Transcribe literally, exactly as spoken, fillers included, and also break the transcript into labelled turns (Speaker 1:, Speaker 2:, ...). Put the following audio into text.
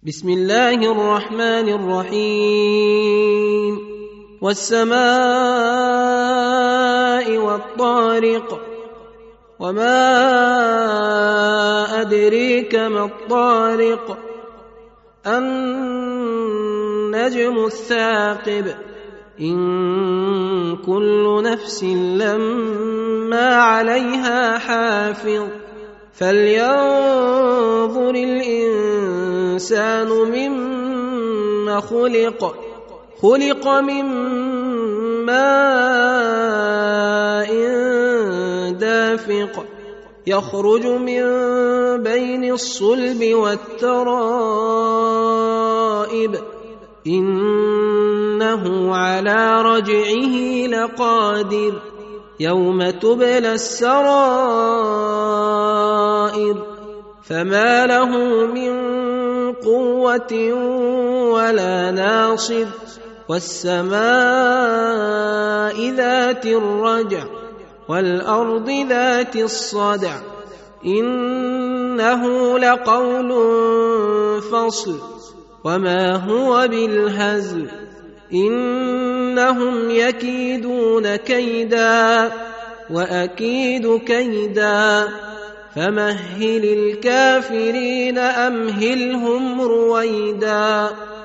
Speaker 1: بسم الله الرحمن الرحيم والسماء والطارق وما أدريك ما الطارق النجم الثاقب إن كل نفس لما عليها حافظ فلينظر الإنسان مما خلق خلق من ماء دافق يخرج من بين الصلب والترائب إنه على رجعه لقادر يوم تبلى السرائر فما له من قوة ولا ناصر والسماء ذات الرجع والأرض ذات الصدع إنه لقول فصل وما هو بالهزل إنهم يكيدون كيدا وأكيد كيدا فمهل الكافرين أمهلهم رويدا.